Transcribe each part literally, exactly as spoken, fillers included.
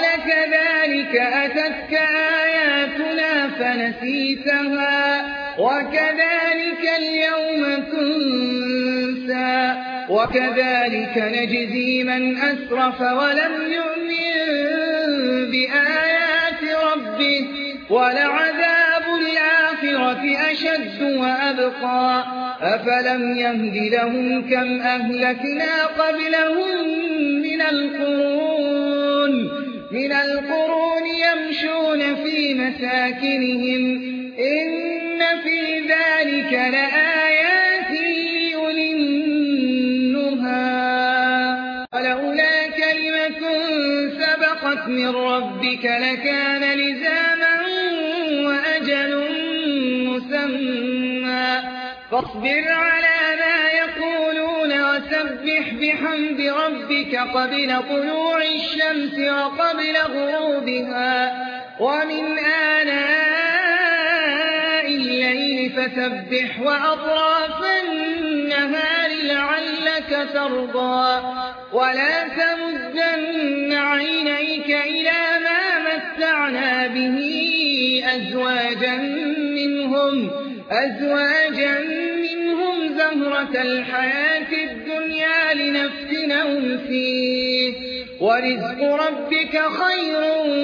كذلك أتتك آياتنا فنسيتها وكذلك اليوم تنسى وكذلك نجزي من أسرف ولم يؤمن بآيات ربه ولعذاب الآخرة أشد وأبقى أفلم يهد لهم كم أهلكنا قبلهم من القرون من القرون يمشون في مساكنهم إن في ذلك لآيات لأولي النهى ولولا كلمة سبقت من ربك لكان لزاما وأجل مسمى فاصبر على ما يقولون وسبح بحمد ربك قبل طلوع الشمس وقبل غروبها ومن آناء الليل فسبح وأطراف النهار لعلك ترضى ولا تمدن عينيك إلى ما متعنا به أزواجا منهم أزواجا منهم زهرة الحياة الدنيا لنفتنهم فيه ورزق ربك خير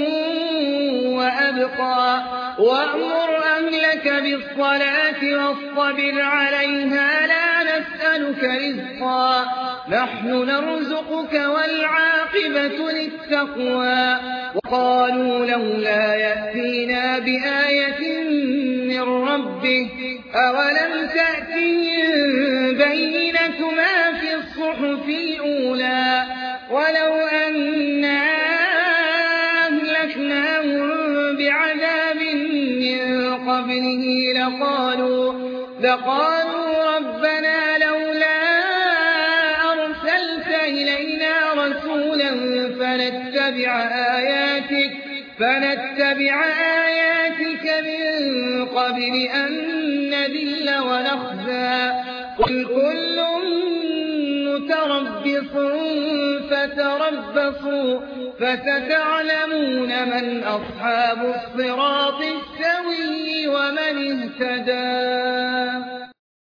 وأبقى وأمر أهلك بالصلاة واصطبر عليها لا نسألك رزقا نحن نرزقك والعاقبة للتقوى وقالوا لولا يأتينا بآية من ربه أولم تأتهم بينة ما في الصحف الأولى ولو أنا أهلكناهم بعذاب من قبله لقالوا, لقالوا ربنا لولا أرسلت إلينا رسولا فنتبع آياتك, فنتبع آياتك من قبل أن نذل ونخزى قل كل متربص فتربصوا فستعلمون من أصحاب الصراط السوي ومن اهتدى.